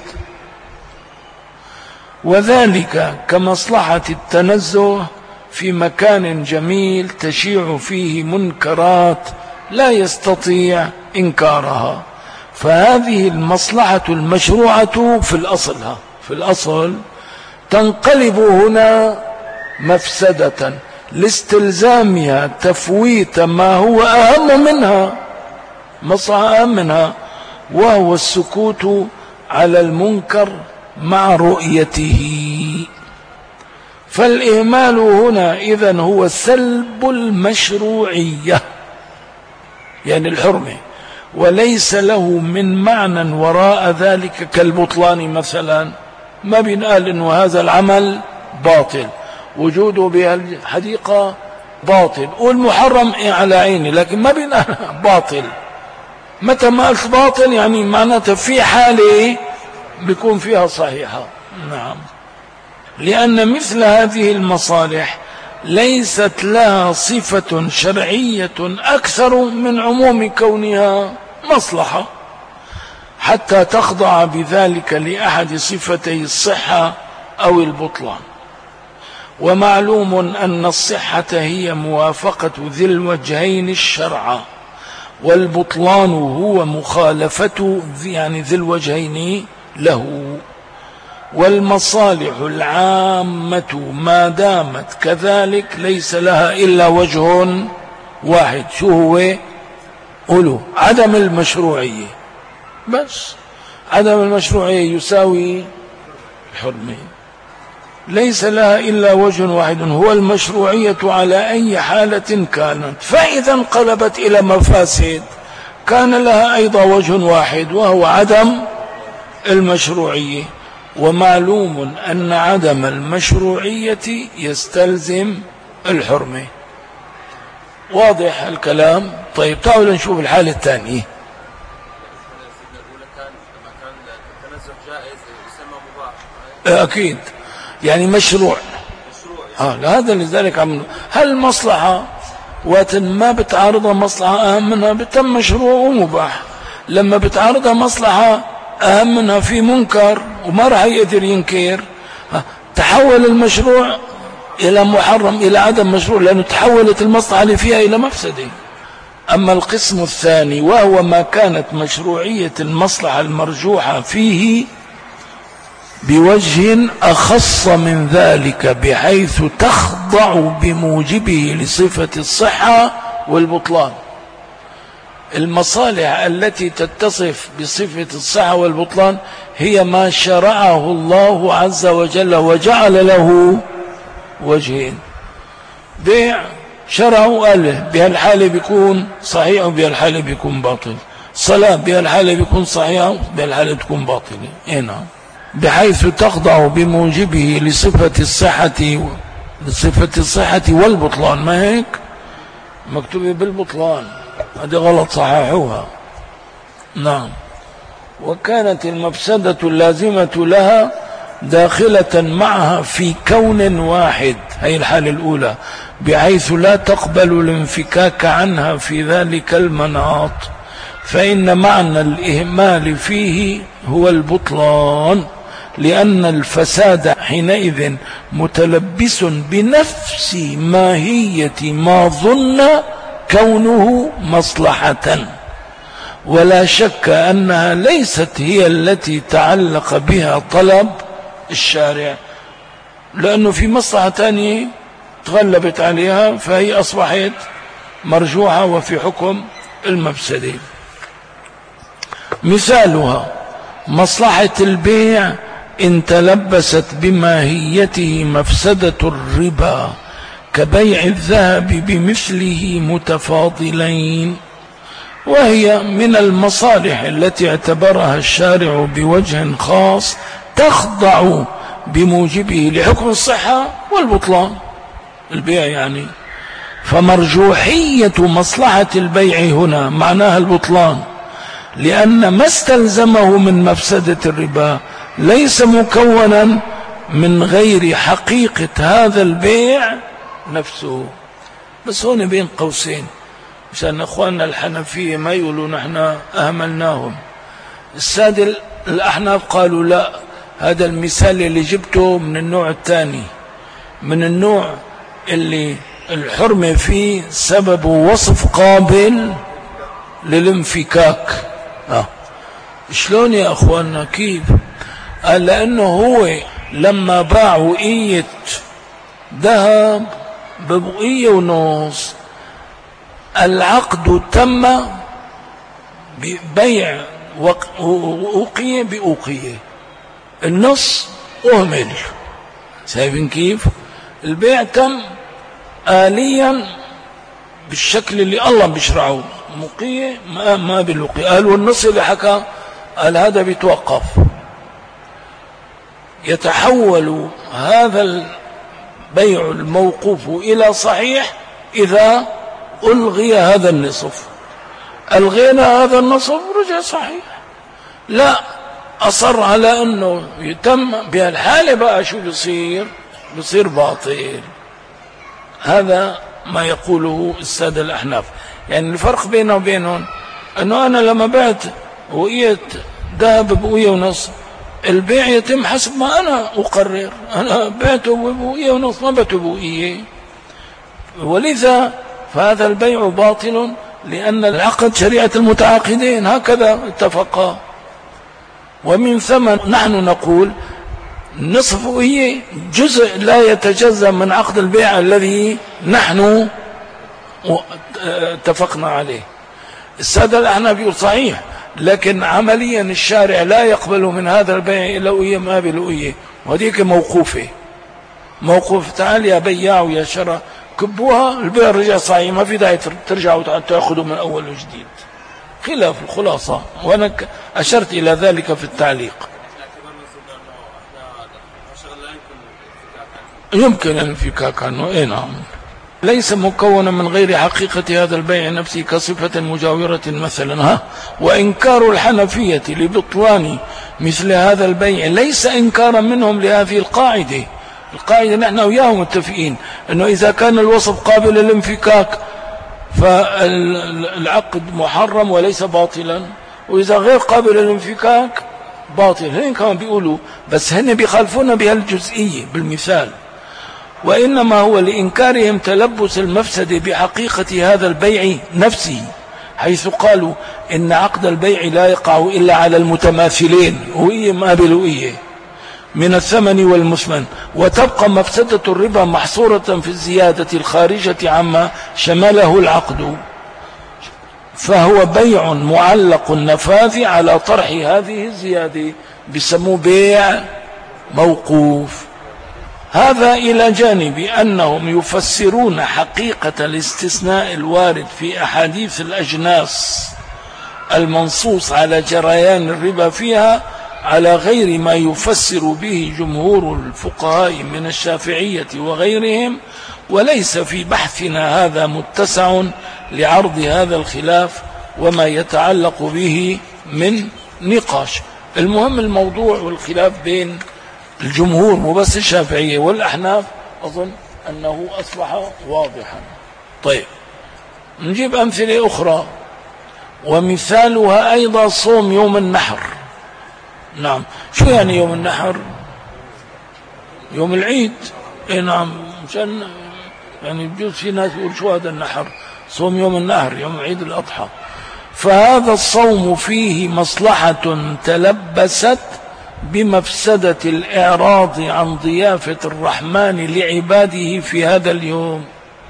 وذلك كمصلحة التنزه في مكان جميل تشيع فيه منكرات لا يستطيع إنكارها، فهذه المصلحة المشروعة في الأصل تنقلب هنا مفسدة لاستلزامها تفويت ما هو أهم منها، مصلحة أهم منها، وهو السكوت على المنكر مع رؤيته. فالإهمال هنا إذن هو سلب المشروعية، يعني الحرمة، وليس له من معنى وراء ذلك كالبطلان مثلا. ما بنقال إنه هذا العمل باطل، وجوده بهالحديقة باطل، والمحرم على عيني، لكن ما بنقال باطل. متى ما قلت باطل يعني معناته في حالة بيكون فيها صحيحة. نعم، لأن مثل هذه المصالح ليست لها صفة شرعية أكثر من عموم كونها مصلحة حتى تخضع بذلك لأحد صفتي الصحة أو البطلان. ومعلوم أن الصحة هي موافقة ذي الوجهين الشرع، والبطلان هو مخالفة يعني ذي الوجهين له. والمصالح العامة ما دامت كذلك ليس لها إلا وجه واحد، شو هو؟ قولوا عدم المشروعية، بس عدم المشروعية يساوي الحرمة، ليس لها إلا وجه واحد هو المشروعية على أي حالة كانت. فإذا انقلبت إلى مفاسد كان لها أيضا وجه واحد وهو عدم المشروعية. ومعلوم أن عدم المشروعية يستلزم الحرمة. واضح الكلام؟ طيب تعالوا نشوف الحالة الثانية. أكيد يعني مشروع. هذا لذلك هل مصلحة ما بتعارضها مصلحة أهم منها بتم مشروع ومباح، لما بتعارضها مصلحة أهم منها في منكر وما راح يقدر ينكر، تحول المشروع إلى محرم إلى عدم مشروع، لأنه تحولت المصلحة اللي فيها إلى مفسدة. أما القسم الثاني وهو ما كانت مشروعية المصلحة المرجوحة فيه بوجه أخص من ذلك بحيث تخضع بموجبه لصفة الصحة والبطلان. المصالح التي تتصف بصفة الصحة والبطلان هي ما شرعه الله عز وجل وجعل له وجهين. بيع شرعه قال بهالحالة بيكون صحيح وبهالحالة بيكون باطل، صلاة بهالحالة بيكون صحيح وبهالحالة بيكون باطل. نعم، بحيث تخضع بموجبه لصفة الصحة والبطلان. ما هيك مكتوبة بالبطلان، هذه غلط، صححوها. نعم. وكانت المفسدة اللازمة لها داخلة معها في كون واحد، هي الحالة الأولى، بحيث لا تقبل الانفكاك عنها في ذلك المناط، فإن معنى الإهمال فيه هو البطلان، لأن الفساد حينئذ متلبس بنفس ماهية ما ظن كونه مصلحة، ولا شك أنها ليست هي التي تعلق بها طلب الشارع، لأنه في مصلحة ثانية تغلبت عليها فهي أصبحت مرجوعة وفي حكم المفسدة. مثالها مصلحة البيع إن تلبست بماهيته مفسدة الربا كبيع الذهب بمثله متفاضلين، وهي من المصالح التي اعتبرها الشارع بوجه خاص تخضع بموجبه لحكم الصحة والبطلان البيع يعني. فمرجوحية مصلحة البيع هنا معناها البطلان، لأن ما استلزمه من مفسدة الربا ليس مكونا من غير حقيقة هذا البيع نفسه. بس هون بين قوسين عشان اخواننا الحنفية ما يقولوا نحن اهملناهم، السادة الاحناف قالوا لا، هذا المثال اللي جبته من النوع الثاني، من النوع اللي الحرمة فيه سبب وصف قابل للانفكاك. شلون يا اخواننا كيف؟ قال لانه هو لما باع وقية ذهب ببقية ونص، العقد تم ببيع وقية بأوقية، النص أهمل. شايفين كيف؟ البيع تم آليا بالشكل اللي الله بيشرعه، مقية ما بالوقية. قال والنص اللي حكى قال هذا بيتوقف، يتحول هذا البيع الموقوف إلى صحيح إذا ألغي هذا النصف. ألغينا هذا النصف رجع صحيح. لا، أصر على أنه يتم بهالحالة بقى شو بيصير باطل. هذا ما يقوله السادة الأحناف. يعني الفرق بينه وبينهم أنه أنا لما بعت وقية ذهب بقوية ونص، البيع يتم حسب ما أنا أقرر، أنا بعته بقوية ونص ما بعته بقوية، ولذا فهذا البيع باطل، لأن العقد شريعة المتعاقدين هكذا اتفقا. ومن ثم نحن نقول نصف وقية جزء لا يتجزأ من عقد البيع الذي نحن اتفقنا عليه. السادة الأحناف يقول صحيح، لكن عمليا الشارع لا يقبل من هذا البيع إلا وقية ما بالوقية، وهذيك موقوف تعال يا بياع ويا شراء كبوها، البيع رجع صحيح، ما في داعي ترجعوا تأخذوا من أول وجديد، خلاف الخلاصة. وأنا أشرت إلى ذلك في التعليق. يمكن الانفكاك عنه، اي نعم. ليس مكونا من غير حقيقة هذا البيع نفسه كصفة مجاورة مثلا. وإنكار الحنفية لبطلان مثل هذا البيع ليس إنكارا منهم لهذه القاعدة نحن وياهم متفقين أنه إذا كان الوصف قابل للانفكاك فالعقد محرم وليس باطلا، وإذا غير قابل للانفكاك باطل. هن كمان بيقولوا، بس هن بيخالفونا بهالجزئية بالمثال، وإنما هو لإنكارهم تلبس المفسد بحقيقة هذا البيع نفسه، حيث قالوا إن عقد البيع لا يقع إلا على المتماثلين وقية ما بالوقية من الثمن والمثمن، وتبقى مفسدة الربا محصورة في الزيادة الخارجة عما شمله العقد، فهو بيع معلق النفاذ على طرح هذه الزيادة، بسموه بيع موقوف. هذا إلى جانب أنهم يفسرون حقيقة الاستثناء الوارد في أحاديث الأجناس المنصوص على جريان الربا فيها على غير ما يفسر به جمهور الفقهاء من الشافعية وغيرهم، وليس في بحثنا هذا متسع لعرض هذا الخلاف وما يتعلق به من نقاش. المهم الموضوع والخلاف بين الجمهور مو بس الشافعية والأحناف، أظن أنه أصبح واضحا. طيب نجيب أمثلة أخرى، ومثالها أيضا صوم يوم النحر. نعم، شو يعني يوم النحر؟ يوم العيد. نعم، مشان يعني بجوز في ناس يقول شو هذا النحر؟ صوم يوم النحر، يوم عيد الأضحى. فهذا الصوم فيه مصلحة تلبست بمفسدة الإعراض عن ضيافة الرحمن لعباده في هذا اليوم،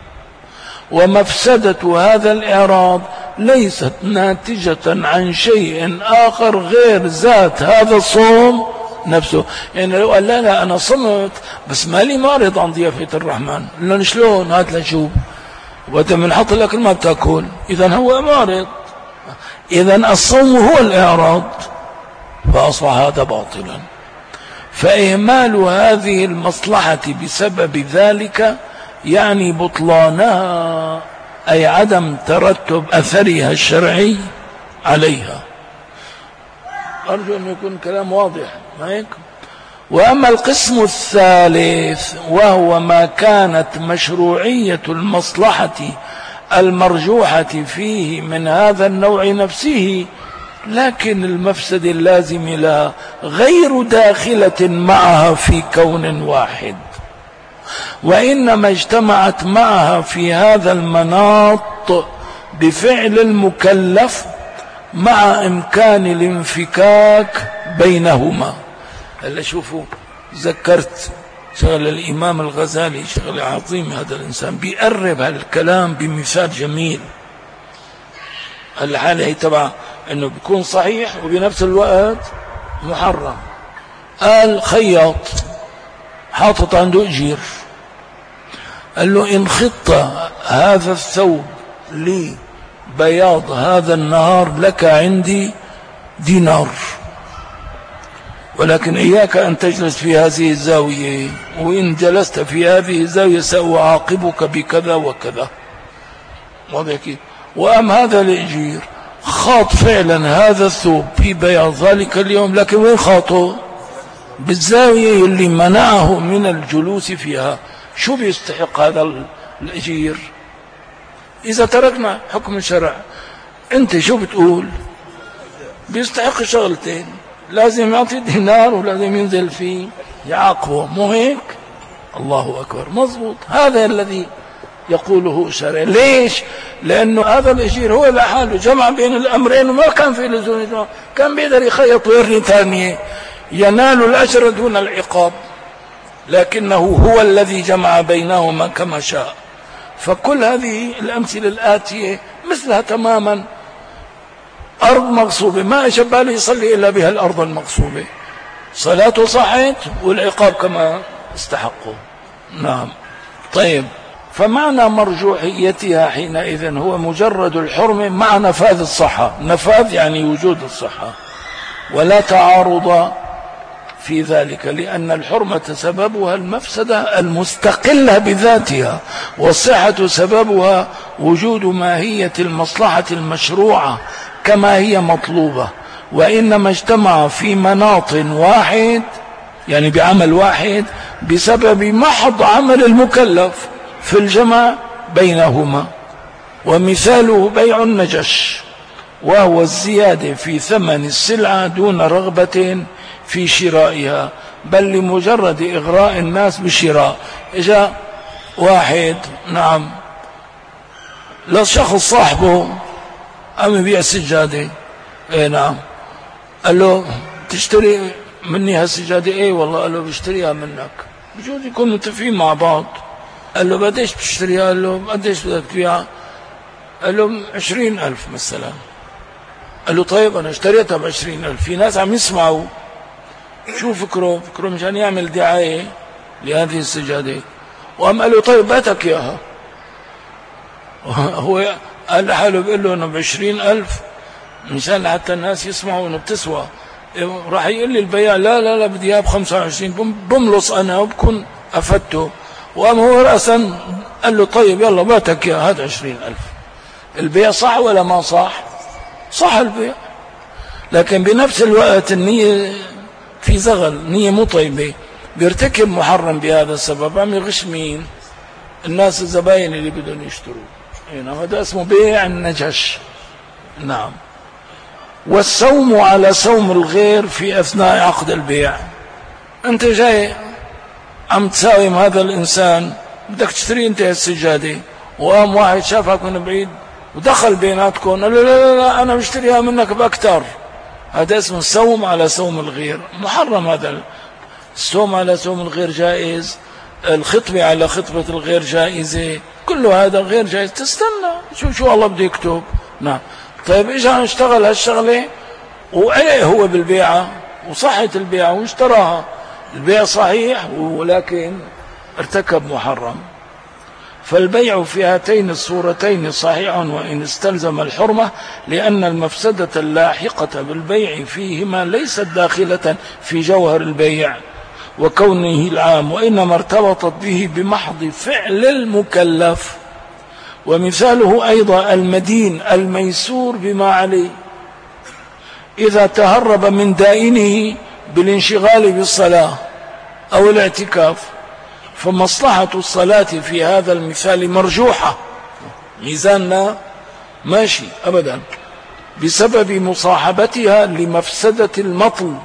ومفسدة هذا الإعراض ليست ناتجة عن شيء آخر غير ذات هذا الصوم نفسه. يعني لو قال لا أنا صمت بس مالي معرض عن ضيافة الرحمن، لأن شلون هات لشوف وإذا بنحط الأكل ما بتاكل، إذن هو معرض، إذن الصوم هو الإعراض، فأصبح هذا باطلا. فإهمال هذه المصلحة بسبب ذلك يعني بطلانها، أي عدم ترتب أثرها الشرعي عليها. أرجو أن يكون كلام واضح معك. وأما القسم الثالث وهو ما كانت مشروعية المصلحة المرجوحة فيه من هذا النوع نفسه، لكن المفسد اللازم لها غير داخلة معها في كون واحد، وإنما اجتمعت معها في هذا المناط بفعل المكلف مع إمكان الانفكاك بينهما. هلا شوفوا، ذكرت شغل الإمام الغزالي، شغل عظيم، هذا الإنسان بيقرب هالكلام بمثال جميل. الحالة هي تبع أنه بيكون صحيح وبنفس الوقت محرم. قال خياط حاطط عنده أجير، قال له إن خط هذا الثوب لي بياض هذا النهار لك عندي دينار، ولكن إياك أن تجلس في هذه الزاوية، وإن جلست في هذه الزاوية سأعاقبك بكذا وكذا. واضح كيف؟ وأم هذا الأجير خاط فعلا هذا الثوب في بياض ذلك اليوم، لكن وين خاطه؟ بالزاوية اللي منعه من الجلوس فيها. شو بيستحق هذا الأجير؟ إذا تركنا حكم الشرع، أنت شو بتقول؟ بيستحق شغلتين، لازم يعطي دينار ولازم ينزل فيه يعاقبه، مو هيك؟ الله أكبر، مضبوط. هذا الذي يقوله الشرع. ليش؟ لأنه هذا الأجير هو لحاله جمع بين الأمرين وما كان في لزوم جمع. كان بيقدر يخيط ويرني ثانية ينال الأجر دون العقاب، لكنه هو الذي جمع بينهما كما شاء. فكل هذه الأمثلة الآتية مثلها تماما. أرض مغصوبة، ما أجب باله يصلي إلا بها الأرض المغصوبة، صلاته صحت والعقاب كما استحقه. نعم. طيب، فمعنى مرجوحيتها حينئذ هو مجرد الحرمة مع نفاذ الصحة. نفاذ يعني وجود الصحة، ولا تعارض في ذلك، لأن الحرمة سببها المفسدة المستقلة بذاتها، والصحة سببها وجود ماهية المصلحة المشروعة كما هي مطلوبة، وإنما اجتمع في مناط واحد يعني بعمل واحد بسبب محض عمل المكلف في الجمع بينهما. ومثاله بيع النجش، وهو الزيادة في ثمن السلعة دون رغبة في شرائها، بل لمجرد إغراء الناس بالشراء. إجا واحد نعم لشخص صاحبه أم يبيع سجادة، إيه نعم، قال له تشتري مني هالسجادة؟ إيه والله. قال له بشتريها منك. بجوز يكونوا متفقين مع بعض. قال له بديش بتشتريها؟ قال له قديش بدك تبيعها؟ قال له 20,000 مثلا. قال له طيب أنا اشتريتها ب20,000. في ناس عم يسمعوا، شو فكره مشان يعمل دعاية لهذه السجادة، وقام قال له طيب باتك إياها. هو قال لحاله بيقول له أنه ب20,000 مشان حتى الناس يسمعوا أنه بتسوى. راح يقول لي البياع لا لا لا بدي إياها ب25. بملص أنا وبكون أفدته. وقام هو رأسا قال له طيب يلا باتك إياها، هذا 20,000. البيع صح ولا ما صح؟ صح البيع، لكن بنفس الوقت النية في زغل، نية مو طيبة، بيرتكب محرم بهذا السبب. عم يغش مين؟ الناس الزباين اللي بدهم يشتروا. نعم، هذا اسمه بيع النجش. نعم. والسوم على سوم الغير في أثناء عقد البيع. أنت جاي عم تساوم هذا الإنسان، بدك تشتري أنت السجادة، وقام واحد شافك من بعيد ودخل بيناتكم قال له لا لا لا أنا بشتريها منك بأكتر. هذا اسمه السوم على سوم الغير، محرم. هذا السوم على سوم الغير جائز، الخطبة على خطبة الغير جائزة، كل هذا غير جائز. تستنى شو الله بده يكتب. نعم. طيب إجا نشتغل هالشغلة وعليه هو بالبيعة وصحت البيعة واشتراها، البيع صحيح ولكن ارتكب محرم. فالبيع في هاتين الصورتين صحيح وإن استلزم الحرمة، لأن المفسدة اللاحقة بالبيع فيهما ليست داخلة في جوهر البيع، وكونه العام، وإنما ارتبطت به بمحض فعل المكلف. ومثاله أيضا المدين الميسور بما عليه إذا تهرب من دائنه بالانشغال بالصلاة أو الاعتكاف، فمصلحة الصلاة في هذا المثال مرجوحة، ميزاننا ماشي أبدا، بسبب مصاحبتها لمفسدة المطل،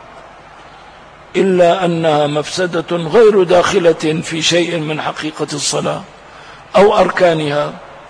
إلا أنها مفسدة غير داخلة في شيء من حقيقة الصلاة أو أركانها،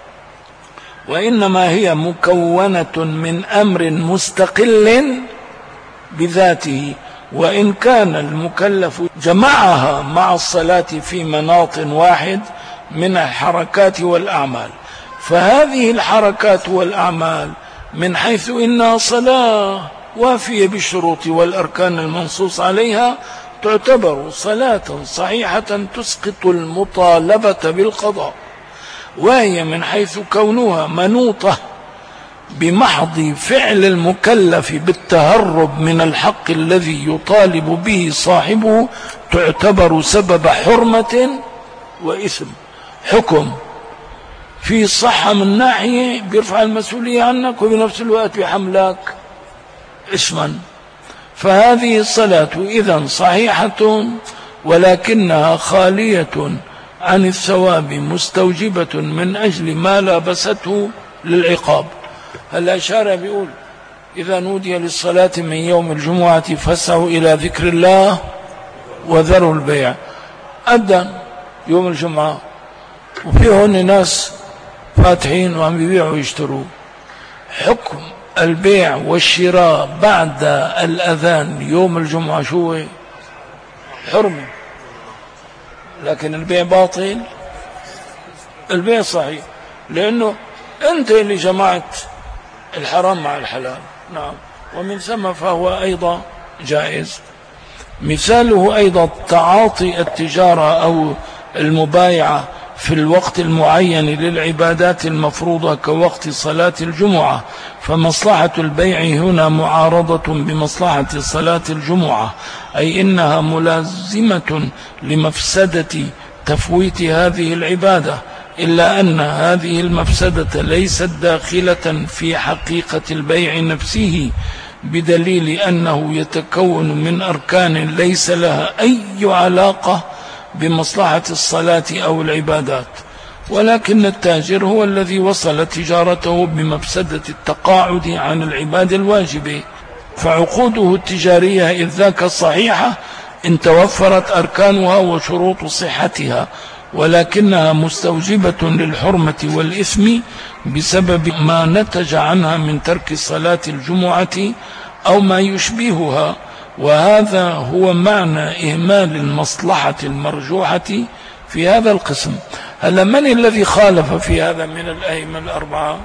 وإنما هي مكونة من أمر مستقل بذاته، وإن كان المكلف جمعها مع الصلاة في مناط واحد من الحركات والأعمال. فهذه الحركات والأعمال من حيث إنها صلاة وافية بالشروط والأركان المنصوص عليها تعتبر صلاة صحيحة تسقط المطالبة بالقضاء، وهي من حيث كونها منوطة بمحض فعل المكلف بالتهرب من الحق الذي يطالب به صاحبه تعتبر سبب حرمة وإثم. حكم في صحة من ناحية بيرفع المسؤولية عنك، وبنفس الوقت بيحملك اسما. فهذه الصلاة إذن صحيحة ولكنها خالية عن الثواب مستوجبة من أجل ما لابسته للعقاب. الأشارة بيقول إذا نودي للصلاة من يوم الجمعة فاسعوا إلى ذكر الله وذروا البيع. أبدا يوم الجمعة وفي هون ناس فاتحين وعم بيبيعوا ويشتروا. حكم البيع والشراء بعد الأذان يوم الجمعة شو؟ حرمة. لكن البيع باطل؟ البيع صحيح، لأنه أنت اللي جمعت الحرام مع الحلال. نعم. ومن ثم فهو أيضا جائز. مثاله أيضا تعاطي التجارة أو المبايعة في الوقت المعين للعبادات المفروضة كوقت صلاة الجمعة، فمصلحة البيع هنا معارضة بمصلحة صلاة الجمعة، أي إنها ملازمة لمفسدة تفويت هذه العبادة، إلا أن هذه المفسدة ليست داخلة في حقيقة البيع نفسه، بدليل أنه يتكون من أركان ليس لها أي علاقة بمصلحة الصلاة أو العبادات، ولكن التاجر هو الذي وصل تجارته بمفسدة التقاعد عن العبادة الواجبة، فعقوده التجارية إذ ذاك الصحيحة إن توفرت أركانها وشروط صحتها، ولكنها مستوجبة للحرمة والإثم بسبب ما نتج عنها من ترك صلاة الجمعة أو ما يشبهها. وهذا هو معنى إهمال المصلحة المرجوحة في هذا القسم. هل من الذي خالف في هذا من الأئمة الأربعة؟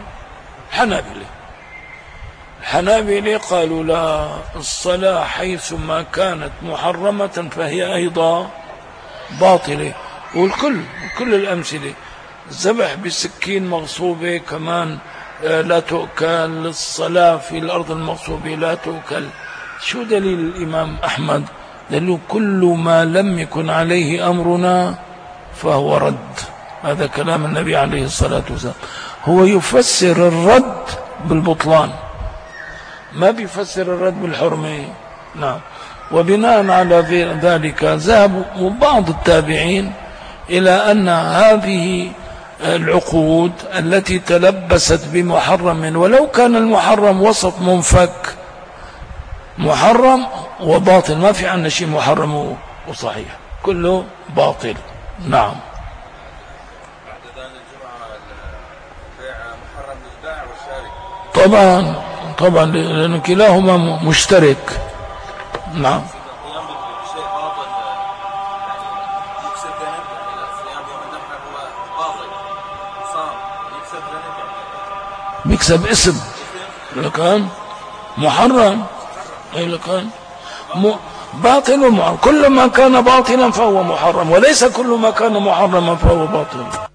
الحنابلة قالوا لا، الصلاة حيث ما كانت محرمة فهي أيضا باطلة. وكل الأمثلة، الذبح بالسكين مغصوبة كمان لا تؤكل، الصلاة في الأرض المغصوبة لا تؤكل. شو دليل الإمام أحمد؟ دليل كل ما لم يكن عليه أمرنا فهو رد. هذا كلام النبي عليه الصلاة والسلام، هو يفسر الرد بالبطلان، ما بيفسر الرد بالحرمة. نعم. وبناء على ذلك ذهب بعض التابعين إلى أن هذه العقود التي تلبست بمحرم، ولو كان المحرم وسط منفك، محرم وباطل، ما في عندنا شيء محرم وصحيح، كله باطل. نعم. طبعا لأن كلاهما مشترك. نعم. بيكسب اسم لكان محرم، أي لكان باطل ومحرم. كل ما كان باطلا فهو محرم، وليس كل ما كان محرما فهو باطل.